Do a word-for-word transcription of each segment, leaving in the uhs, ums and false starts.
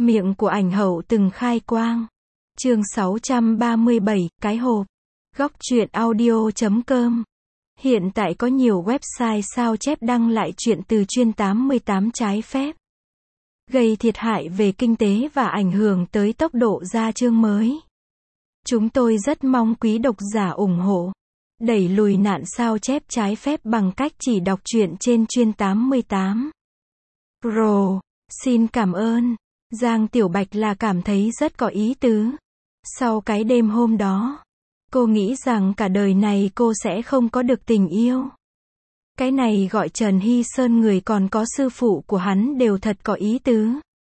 Miệng của ảnh hậu từng khai quang. Chương sáu trăm ba mươi bảy, cái hộp. Góc truyện audio chấm com. Hiện tại có nhiều website sao chép đăng lại chuyện từ chuyên tám mươi tám trái phép, gây thiệt hại về kinh tế và ảnh hưởng tới tốc độ ra chương mới. Chúng tôi rất mong quý độc giả ủng hộ, đẩy lùi nạn sao chép trái phép bằng cách chỉ đọc truyện trên chuyên tám mươi tám. Pro, xin cảm ơn. Giang Tiểu Bạch là cảm thấy rất có ý tứ. Sau cái đêm hôm đó, cô nghĩ rằng cả đời này cô sẽ không có được tình yêu. Cái này gọi Trần Hy Sơn, người còn có sư phụ của hắn đều thật có ý tứ.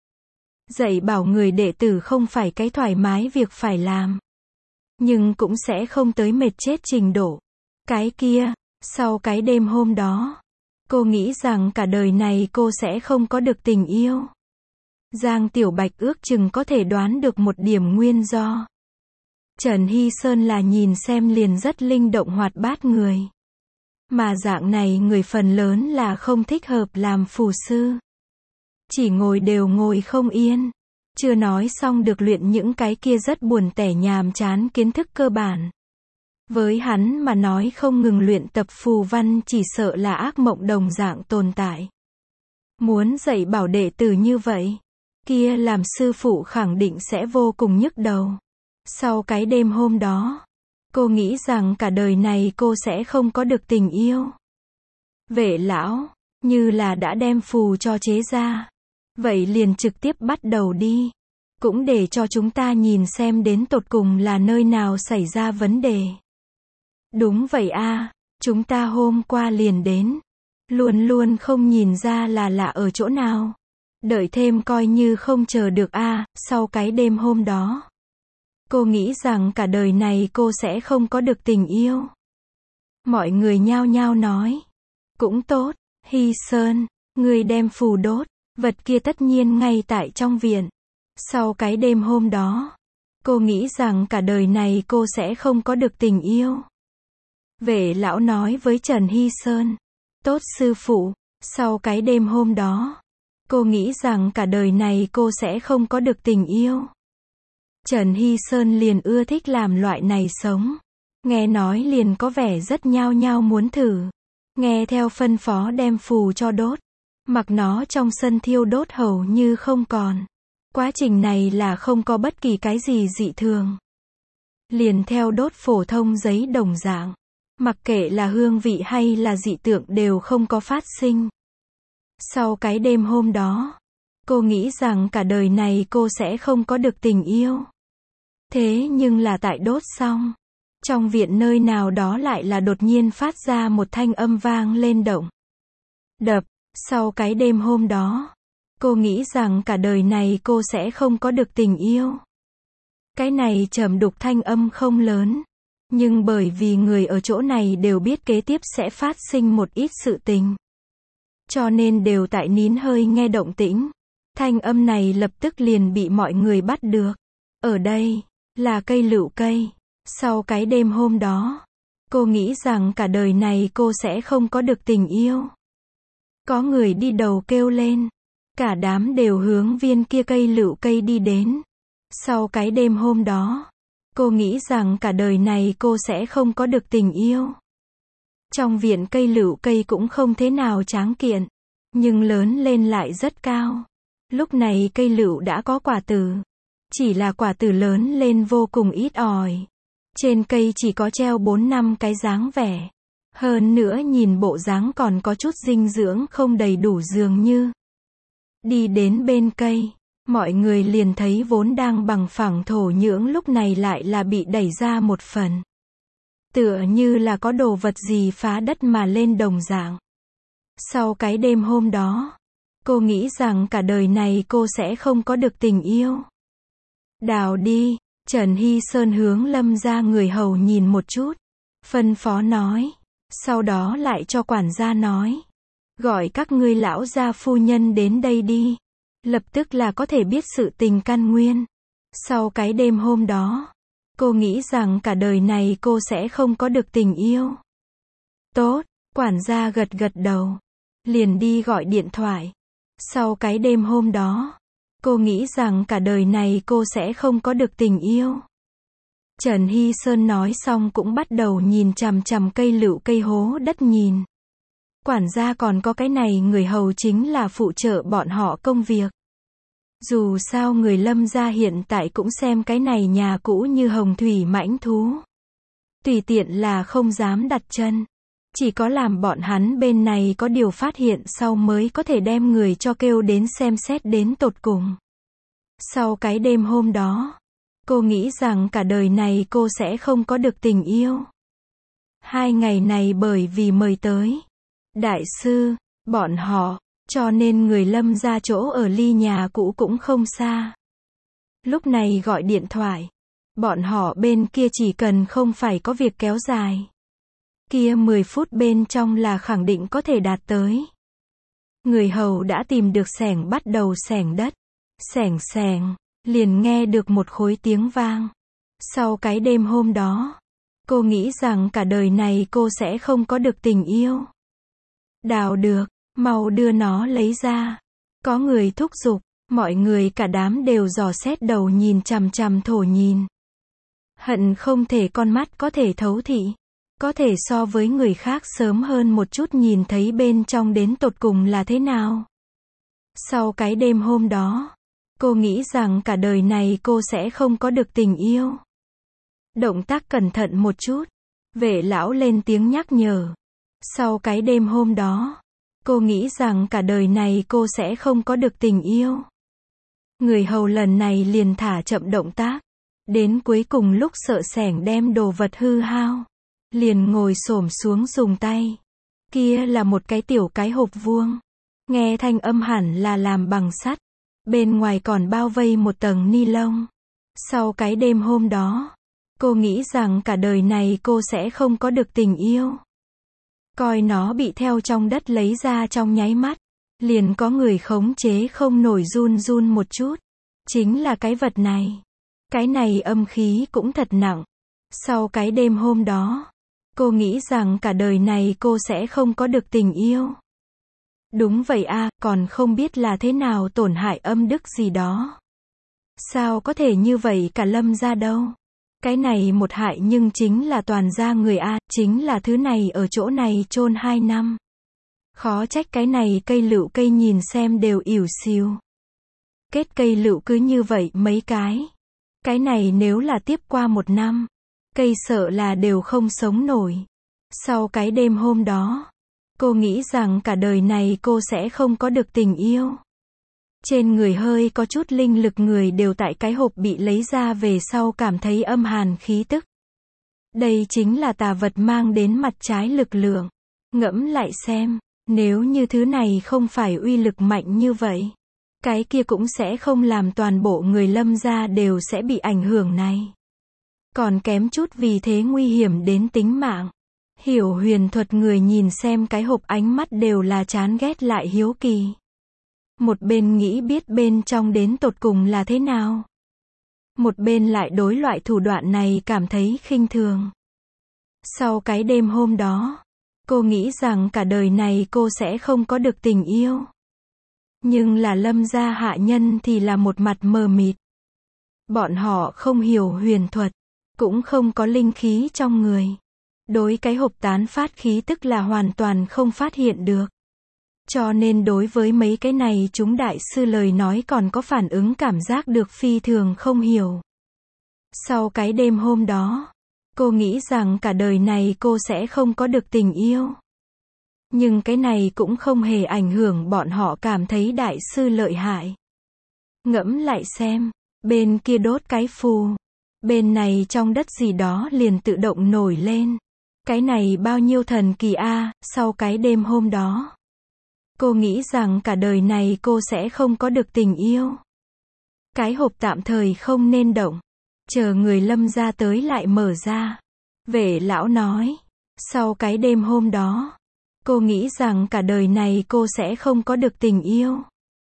Dạy bảo người đệ tử không phải cái thoải mái việc phải làm, nhưng cũng sẽ không tới mệt chết trình độ. Cái kia, sau cái đêm hôm đó, cô nghĩ rằng cả đời này cô sẽ không có được tình yêu. Giang Tiểu Bạch ước chừng có thể đoán được một điểm nguyên do. Trần Hy Sơn là nhìn xem liền rất linh động hoạt bát người. Mà dạng này người phần lớn là không thích hợp làm phù sư. Chỉ ngồi đều ngồi không yên. Chưa nói xong được luyện những cái kia rất buồn tẻ nhàm chán kiến thức cơ bản. Với hắn mà nói không ngừng luyện tập phù văn chỉ sợ là ác mộng đồng dạng tồn tại. Muốn dạy bảo đệ tử như vậy, kia làm sư phụ khẳng định sẽ vô cùng nhức đầu. Sau cái đêm hôm đó, cô nghĩ rằng cả đời này cô sẽ không có được tình yêu. Vệ lão, như là đã đem phù cho chế ra, vậy liền trực tiếp bắt đầu đi. Cũng để cho chúng ta nhìn xem đến tột cùng là nơi nào xảy ra vấn đề. Đúng vậy a, chúng ta hôm qua liền đến. Luôn luôn không nhìn ra là lạ ở chỗ nào. Đợi thêm coi như không chờ được a. Sau cái đêm hôm đó, cô nghĩ rằng cả đời này cô sẽ không có được tình yêu. Mọi người nhao nhao nói. Cũng tốt, Hy Sơn, người đem phù đốt, vật kia tất nhiên ngay tại trong viện. Sau cái đêm hôm đó, cô nghĩ rằng cả đời này cô sẽ không có được tình yêu. Vệ lão nói với Trần Hy Sơn. Tốt sư phụ, sau cái đêm hôm đó, cô nghĩ rằng cả đời này cô sẽ không có được tình yêu. Trần Hy Sơn liền ưa thích làm loại này sống. Nghe nói liền có vẻ rất nhao nhao muốn thử. Nghe theo phân phó đem phù cho đốt. Mặc nó trong sân thiêu đốt hầu như không còn. Quá trình này là không có bất kỳ cái gì dị thường. Liền theo đốt phổ thông giấy đồng dạng. Mặc kệ là hương vị hay là dị tượng đều không có phát sinh. Sau cái đêm hôm đó, cô nghĩ rằng cả đời này cô sẽ không có được tình yêu. Thế nhưng là tại đốt xong, trong viện nơi nào đó lại là đột nhiên phát ra một thanh âm vang lên động. Đập, sau cái đêm hôm đó, cô nghĩ rằng cả đời này cô sẽ không có được tình yêu. Cái này trầm đục thanh âm không lớn. Nhưng bởi vì người ở chỗ này đều biết kế tiếp sẽ phát sinh một ít sự tình, cho nên đều tại nín hơi nghe động tĩnh. Thanh âm này lập tức liền bị mọi người bắt được. Ở đây, là cây lựu cây. Sau cái đêm hôm đó, cô nghĩ rằng cả đời này cô sẽ không có được tình yêu. Có người đi đầu kêu lên. Cả đám đều hướng viên kia cây lựu cây đi đến. Sau cái đêm hôm đó, cô nghĩ rằng cả đời này cô sẽ không có được tình yêu. Trong viện cây lựu cây cũng không thế nào tráng kiện, nhưng lớn lên lại rất cao. Lúc này cây lựu đã có quả tử. Chỉ là quả tử lớn lên vô cùng ít ỏi. Trên cây chỉ có treo bốn năm cái dáng vẻ. Hơn nữa nhìn bộ dáng còn có chút dinh dưỡng không đầy đủ dường như. Đi đến bên cây, mọi người liền thấy vốn đang bằng phẳng thổ nhưỡng lúc này lại là bị đẩy ra một phần. Tựa như là có đồ vật gì phá đất mà lên đồng dạng. Sau cái đêm hôm đó, cô nghĩ rằng cả đời này cô sẽ không có được tình yêu. Đào đi, Trần Hy Sơn hướng Lâm gia người hầu nhìn một chút. Phân phó nói. Sau đó lại cho quản gia nói. Gọi các ngươi lão gia phu nhân đến đây đi. Lập tức là có thể biết sự tình căn nguyên. Sau cái đêm hôm đó, cô nghĩ rằng cả đời này cô sẽ không có được tình yêu. Tốt, quản gia gật gật đầu. Liền đi gọi điện thoại. Sau cái đêm hôm đó, Cô nghĩ rằng cả đời này cô sẽ không có được tình yêu. Trần Hy Sơn nói xong cũng bắt đầu nhìn chằm chằm cây lựu cây hố đất nhìn. Quản gia còn có cái này người hầu chính là phụ trợ bọn họ công việc. Dù sao người Lâm gia hiện tại cũng xem cái này nhà cũ như hồng thủy mãnh thú. Tùy tiện là không dám đặt chân. Chỉ có làm bọn hắn bên này có điều phát hiện sau mới có thể đem người cho kêu đến xem xét đến tột cùng. Sau cái đêm hôm đó, cô nghĩ rằng cả đời này cô sẽ không có được tình yêu. Hai ngày này bởi vì mời tới đại sư, bọn họ, cho nên người Lâm gia chỗ ở ly nhà cũ cũng không xa. Lúc này gọi điện thoại, bọn họ bên kia chỉ cần không phải có việc kéo dài. Kia mười phút bên trong là khẳng định có thể đạt tới. Người hầu đã tìm được xẻng bắt đầu xẻng đất. Xẻng xẻng, liền nghe được một khối tiếng vang. Sau cái đêm hôm đó, cô nghĩ rằng cả đời này cô sẽ không có được tình yêu. Đào được, mau đưa nó lấy ra. Có người thúc giục, mọi người cả đám đều dò xét đầu nhìn chằm chằm thổ nhìn. Hận không thể con mắt có thể thấu thị. Có thể so với người khác sớm hơn một chút nhìn thấy bên trong đến tột cùng là thế nào. Sau cái đêm hôm đó, cô nghĩ rằng cả đời này cô sẽ không có được tình yêu. Động tác cẩn thận một chút. Vệ lão lên tiếng nhắc nhở. Sau cái đêm hôm đó, cô nghĩ rằng cả đời này cô sẽ không có được tình yêu. Người hầu lần này liền thả chậm động tác. Đến cuối cùng lúc sợ xẻng đem đồ vật hư hao, liền ngồi xổm xuống dùng tay. Kia là một cái tiểu cái hộp vuông. Nghe thanh âm hẳn là làm bằng sắt. Bên ngoài còn bao vây một tầng ni lông. Sau cái đêm hôm đó, cô nghĩ rằng cả đời này cô sẽ không có được tình yêu. Coi nó bị theo trong đất lấy ra trong nháy mắt. Liền có người khống chế không nổi run run một chút. Chính là cái vật này. Cái này âm khí cũng thật nặng. Sau cái đêm hôm đó, cô nghĩ rằng cả đời này cô sẽ không có được tình yêu. Đúng vậy a, còn không biết là thế nào tổn hại âm đức gì đó. Sao có thể như vậy cả Lâm gia đâu. Cái này một hại nhưng chính là toàn gia người a, chính là thứ này ở chỗ này chôn hai năm. Khó trách cái này cây lựu cây nhìn xem đều ỉu xìu. Kết cây lựu cứ như vậy mấy cái. Cái này nếu là tiếp qua một năm, cây sợ là đều không sống nổi. Sau cái đêm hôm đó, cô nghĩ rằng cả đời này cô sẽ không có được tình yêu. Trên người hơi có chút linh lực người đều tại cái hộp bị lấy ra về sau cảm thấy âm hàn khí tức. Đây chính là tà vật mang đến mặt trái lực lượng. Ngẫm lại xem, nếu như thứ này không phải uy lực mạnh như vậy, cái kia cũng sẽ không làm toàn bộ người Lâm gia đều sẽ bị ảnh hưởng này. Còn kém chút vì thế nguy hiểm đến tính mạng. Hiểu huyền thuật người nhìn xem cái hộp ánh mắt đều là chán ghét lại hiếu kỳ. Một bên nghĩ biết bên trong đến tột cùng là thế nào. Một bên lại đối loại thủ đoạn này cảm thấy khinh thường. Sau cái đêm hôm đó, cô nghĩ rằng cả đời này cô sẽ không có được tình yêu. Nhưng là Lâm gia hạ nhân thì là một mặt mờ mịt. Bọn họ không hiểu huyền thuật, cũng không có linh khí trong người. Đối cái hộp tán phát khí tức là hoàn toàn không phát hiện được. Cho nên đối với mấy cái này chúng đại sư lời nói còn có phản ứng cảm giác được phi thường không hiểu. Sau cái đêm hôm đó, cô nghĩ rằng cả đời này cô sẽ không có được tình yêu. Nhưng cái này cũng không hề ảnh hưởng bọn họ cảm thấy đại sư lợi hại. Ngẫm lại xem, bên kia đốt cái phù, bên này trong đất gì đó liền tự động nổi lên. Cái này bao nhiêu thần kỳ a, sau cái đêm hôm đó. Cô nghĩ rằng cả đời này cô sẽ không có được tình yêu. Cái hộp tạm thời không nên động. Chờ người Lâm gia tới lại mở ra. Vệ lão nói. Sau cái đêm hôm đó, cô nghĩ rằng cả đời này cô sẽ không có được tình yêu.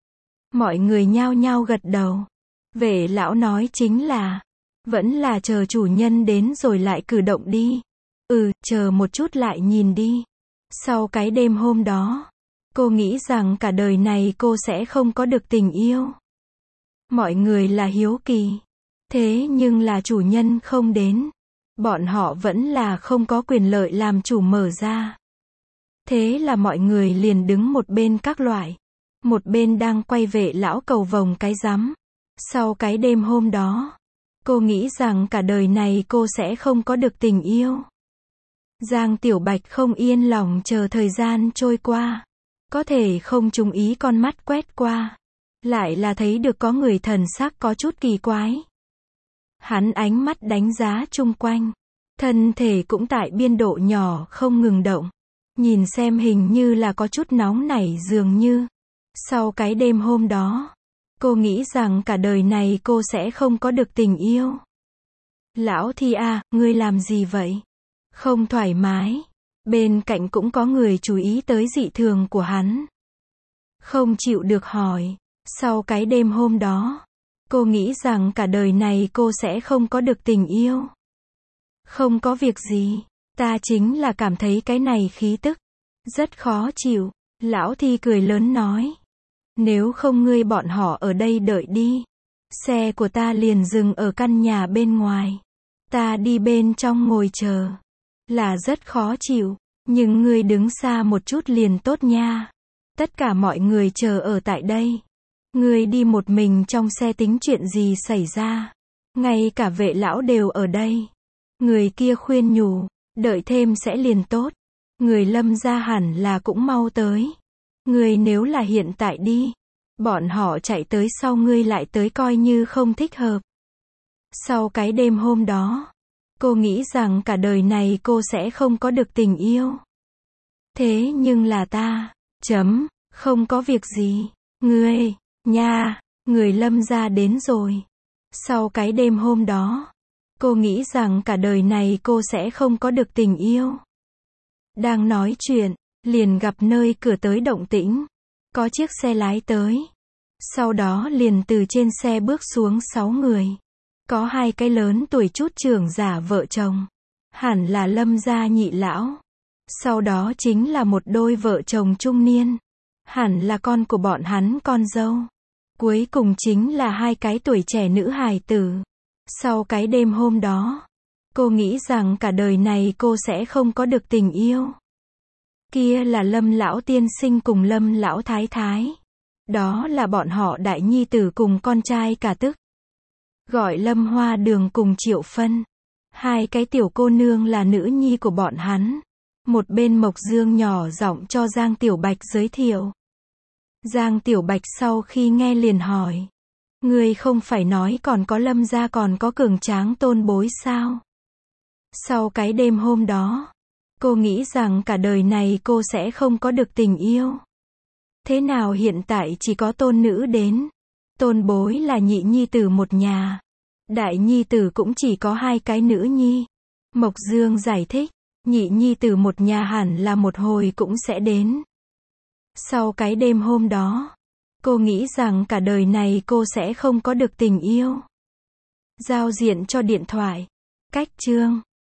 Mọi người nhao nhao gật đầu. Vệ lão nói chính là, vẫn là chờ chủ nhân đến rồi lại cử động đi. Ừ, chờ một chút lại nhìn đi. Sau cái đêm hôm đó, cô nghĩ rằng cả đời này cô sẽ không có được tình yêu. Mọi người là hiếu kỳ. Thế nhưng là chủ nhân không đến. Bọn họ vẫn là không có quyền lợi làm chủ mở ra. Thế là mọi người liền đứng một bên các loại. Một bên đang quay vệ lão cầu vồng cái rắm. Sau cái đêm hôm đó, cô nghĩ rằng cả đời này cô sẽ không có được tình yêu. Giang Tiểu Bạch không yên lòng chờ thời gian trôi qua. Có thể không chú ý con mắt quét qua. Lại là thấy được có người thần sắc có chút kỳ quái. Hắn ánh mắt đánh giá chung quanh. Thân thể cũng tại biên độ nhỏ không ngừng động. Nhìn xem hình như là có chút nóng nảy dường như. Sau cái đêm hôm đó, cô nghĩ rằng cả đời này cô sẽ không có được tình yêu. Lão Thi à, ngươi làm gì vậy? Không thoải mái. Bên cạnh cũng có người chú ý tới dị thường của hắn. Không chịu được hỏi. Sau cái đêm hôm đó, cô nghĩ rằng cả đời này cô sẽ không có được tình yêu. Không có việc gì. Ta chính là cảm thấy cái này khí tức rất khó chịu. Lão Thi cười lớn nói. Nếu không ngươi bọn họ ở đây đợi đi. Xe của ta liền dừng ở căn nhà bên ngoài. Ta đi bên trong ngồi chờ. Là rất khó chịu. Nhưng ngươi đứng xa một chút liền tốt nha. Tất cả mọi người chờ ở tại đây. Ngươi đi một mình trong xe tính chuyện gì xảy ra. Ngay cả vệ lão đều ở đây. Người kia khuyên nhủ. Đợi thêm sẽ liền tốt. Người Lâm gia hẳn là cũng mau tới. Ngươi nếu là hiện tại đi. Bọn họ chạy tới sau ngươi lại tới coi như không thích hợp. Sau cái đêm hôm đó, cô nghĩ rằng cả đời này cô sẽ không có được tình yêu. Thế nhưng là ta, chấm, không có việc gì. Ngươi, nha, người Lâm gia đến rồi. Sau cái đêm hôm đó, cô nghĩ rằng cả đời này cô sẽ không có được tình yêu. Đang nói chuyện, liền gặp nơi cửa tới động tĩnh. Có chiếc xe lái tới. Sau đó liền từ trên xe bước xuống sáu người. Có hai cái lớn tuổi chút trưởng giả vợ chồng. Hẳn là Lâm gia nhị lão. Sau đó chính là một đôi vợ chồng trung niên. Hẳn là con của bọn hắn con dâu. Cuối cùng chính là hai cái tuổi trẻ nữ hài tử. Sau cái đêm hôm đó, cô nghĩ rằng cả đời này cô sẽ không có được tình yêu. Kia là Lâm lão tiên sinh cùng Lâm lão thái thái. Đó là bọn họ đại nhi tử cùng con trai cả tức. Gọi Lâm Hoa Đường cùng Triệu Phân. Hai cái tiểu cô nương là nữ nhi của bọn hắn. Một bên Mộc Dương nhỏ giọng cho Giang Tiểu Bạch giới thiệu. Giang Tiểu Bạch sau khi nghe liền hỏi. Ngươi không phải nói còn có Lâm gia còn có cường tráng tôn bối sao? Sau cái đêm hôm đó, cô nghĩ rằng cả đời này cô sẽ không có được tình yêu. Thế nào hiện tại chỉ có tôn nữ đến? Tôn bối là nhị nhi tử một nhà. Đại nhi tử cũng chỉ có hai cái nữ nhi. Mộc Dương giải thích, nhị nhi tử một nhà hẳn là một hồi cũng sẽ đến. Sau cái đêm hôm đó, cô nghĩ rằng cả đời này cô sẽ không có được tình yêu. Giao diện cho điện thoại. Cách chương